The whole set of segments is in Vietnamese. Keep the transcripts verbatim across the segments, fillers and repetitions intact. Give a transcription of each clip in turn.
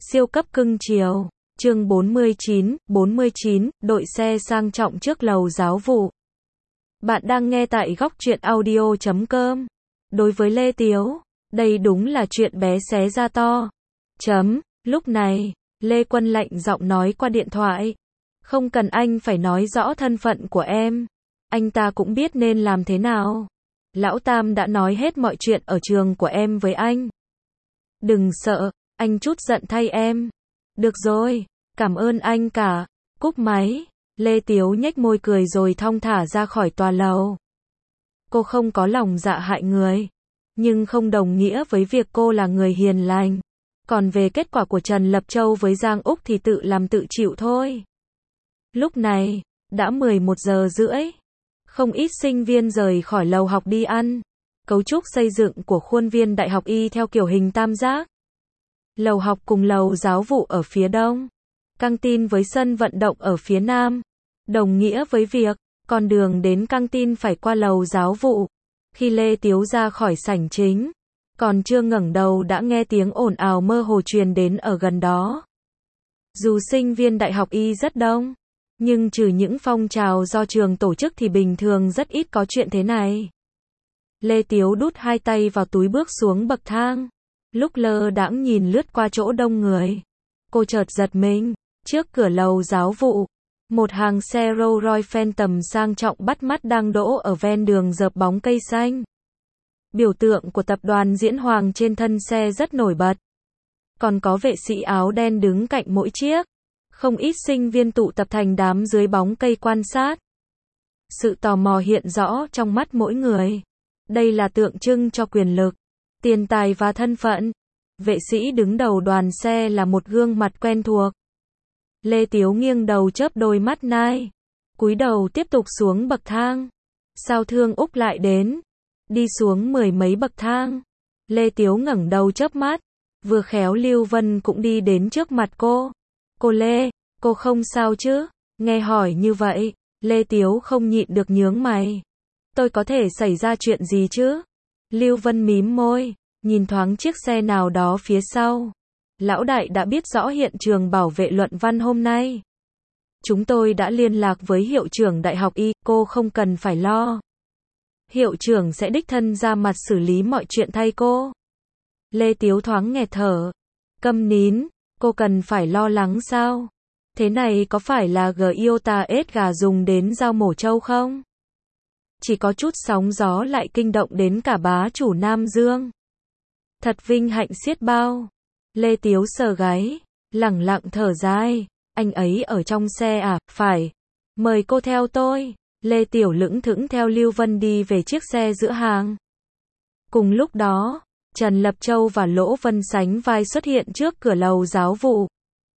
Siêu cấp cưng chiều. Chương bốn mươi chín, bốn mươi chín, đội xe sang trọng trước lầu giáo vụ. Bạn đang nghe tại góc truyện audio chấm com. Đối với Lê Tiếu, đây đúng là chuyện bé xé ra to. Chấm, lúc này, Lê Quân lạnh giọng nói qua điện thoại. Không cần anh phải nói rõ thân phận của em. Anh ta cũng biết nên làm thế nào. Lão Tam đã nói hết mọi chuyện ở trường của em với anh. Đừng sợ, anh chút giận thay em. Được rồi, cảm ơn anh cả. Cúp máy, Lê Tiếu nhếch môi cười rồi thong thả ra khỏi tòa lầu. Cô không có lòng dạ hại người, nhưng không đồng nghĩa với việc cô là người hiền lành. Còn về kết quả của Trần Lập Châu với Giang Úc thì tự làm tự chịu thôi. Lúc này, đã mười một giờ rưỡi. Không ít sinh viên rời khỏi lầu học đi ăn. Cấu trúc xây dựng của khuôn viên Đại học Y theo kiểu hình tam giác. Lầu học cùng lầu giáo vụ ở phía đông. Căng tin với sân vận động ở phía nam. Đồng nghĩa với việc, con đường đến căng tin phải qua lầu giáo vụ. Khi Lê Tiếu ra khỏi sảnh chính, còn chưa ngẩng đầu đã nghe tiếng ồn ào mơ hồ truyền đến ở gần đó. Dù sinh viên Đại học Y rất đông, nhưng trừ những phong trào do trường tổ chức thì bình thường rất ít có chuyện thế này. Lê Tiếu đút hai tay vào túi bước xuống bậc thang. Lúc lơ đãng nhìn lướt qua chỗ đông người, cô chợt giật mình. Trước cửa lầu giáo vụ, một hàng xe Rolls Royce Phantom sang trọng bắt mắt đang đỗ ở ven đường dợp bóng cây xanh. Biểu tượng của tập đoàn Diễn Hoàng trên thân xe rất nổi bật. Còn có vệ sĩ áo đen đứng cạnh mỗi chiếc. Không ít sinh viên tụ tập thành đám dưới bóng cây quan sát. Sự tò mò hiện rõ trong mắt mỗi người. Đây là tượng trưng cho quyền lực, tiền tài và thân phận. Vệ sĩ đứng đầu đoàn xe là một gương mặt quen thuộc. Lê Tiếu nghiêng đầu chớp đôi mắt nai. Cúi đầu tiếp tục xuống bậc thang. Sao Thương Úc lại đến? Đi xuống mười mấy bậc thang. Lê Tiếu ngẩng đầu chớp mắt. Vừa khéo Lưu Vân cũng đi đến trước mặt cô. Cô Lê, cô không sao chứ? Nghe hỏi như vậy, Lê Tiếu không nhịn được nhướng mày. Tôi có thể xảy ra chuyện gì chứ? Lưu Vân mím môi, nhìn thoáng chiếc xe nào đó phía sau. Lão đại đã biết rõ hiện trường bảo vệ luận văn hôm nay. Chúng tôi đã liên lạc với hiệu trưởng Đại học Y, cô không cần phải lo. Hiệu trưởng sẽ đích thân ra mặt xử lý mọi chuyện thay cô. Lê Tiếu thoáng nghẹt thở. Câm nín, cô cần phải lo lắng sao? Thế này có phải là Giota ết gà dùng đến dao mổ trâu không? Chỉ có chút sóng gió lại kinh động đến cả bá chủ Nam Dương. Thật vinh hạnh xiết bao. Lê Tiếu sờ gáy, lẳng lặng thở dài. Anh ấy ở trong xe à? Phải. Mời cô theo tôi. Lê Tiểu lững thững theo Lưu Vân đi về chiếc xe giữa hàng. Cùng lúc đó, Trần Lập Châu và Lỗ Vân sánh vai xuất hiện trước cửa lầu giáo vụ.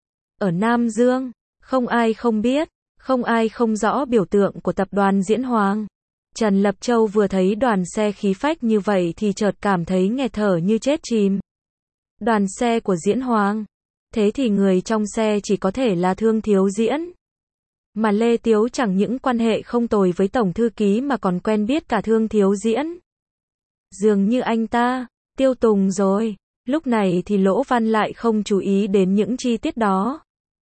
Ở Nam Dương, không ai không biết, không ai không rõ biểu tượng của tập đoàn Diễn Hoàng. Trần Lập Châu vừa thấy đoàn xe khí phách như vậy thì chợt cảm thấy nghẹt thở như chết chìm. Đoàn xe của Diễn Hoàng. Thế thì người trong xe chỉ có thể là Thương Thiếu Diễn. Mà Lê Tiếu chẳng những quan hệ không tồi với tổng thư ký mà còn quen biết cả Thương Thiếu Diễn. Dường như anh ta tiêu tùng rồi. Lúc này thì Lỗ Văn lại không chú ý đến những chi tiết đó.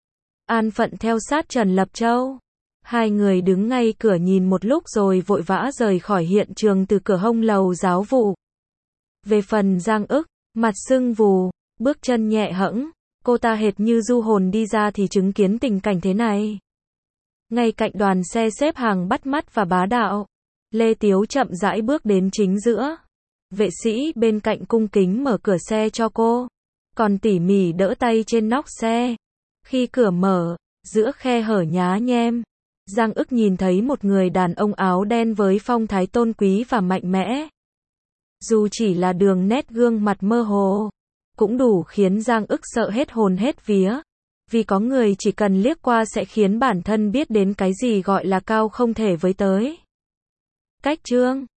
An phận theo sát Trần Lập Châu. Hai người đứng ngay cửa nhìn một lúc rồi vội vã rời khỏi hiện trường từ cửa hông lầu giáo vụ. Về phần Giang Ức, mặt sưng vù, bước chân nhẹ hẫng, cô ta hệt như du hồn đi ra thì chứng kiến tình cảnh thế này. Ngay cạnh đoàn xe xếp hàng bắt mắt và bá đạo, Lê Tiếu chậm rãi bước đến chính giữa. Vệ sĩ bên cạnh cung kính mở cửa xe cho cô, còn tỉ mỉ đỡ tay trên nóc xe. Khi cửa mở, giữa khe hở nhá nhem, Giang Ức nhìn thấy một người đàn ông áo đen với phong thái tôn quý và mạnh mẽ. Dù chỉ là đường nét gương mặt mơ hồ, cũng đủ khiến Giang Ức sợ hết hồn hết vía. Vì có người chỉ cần liếc qua sẽ khiến bản thân biết đến cái gì gọi là cao không thể với tới. Cách Trương,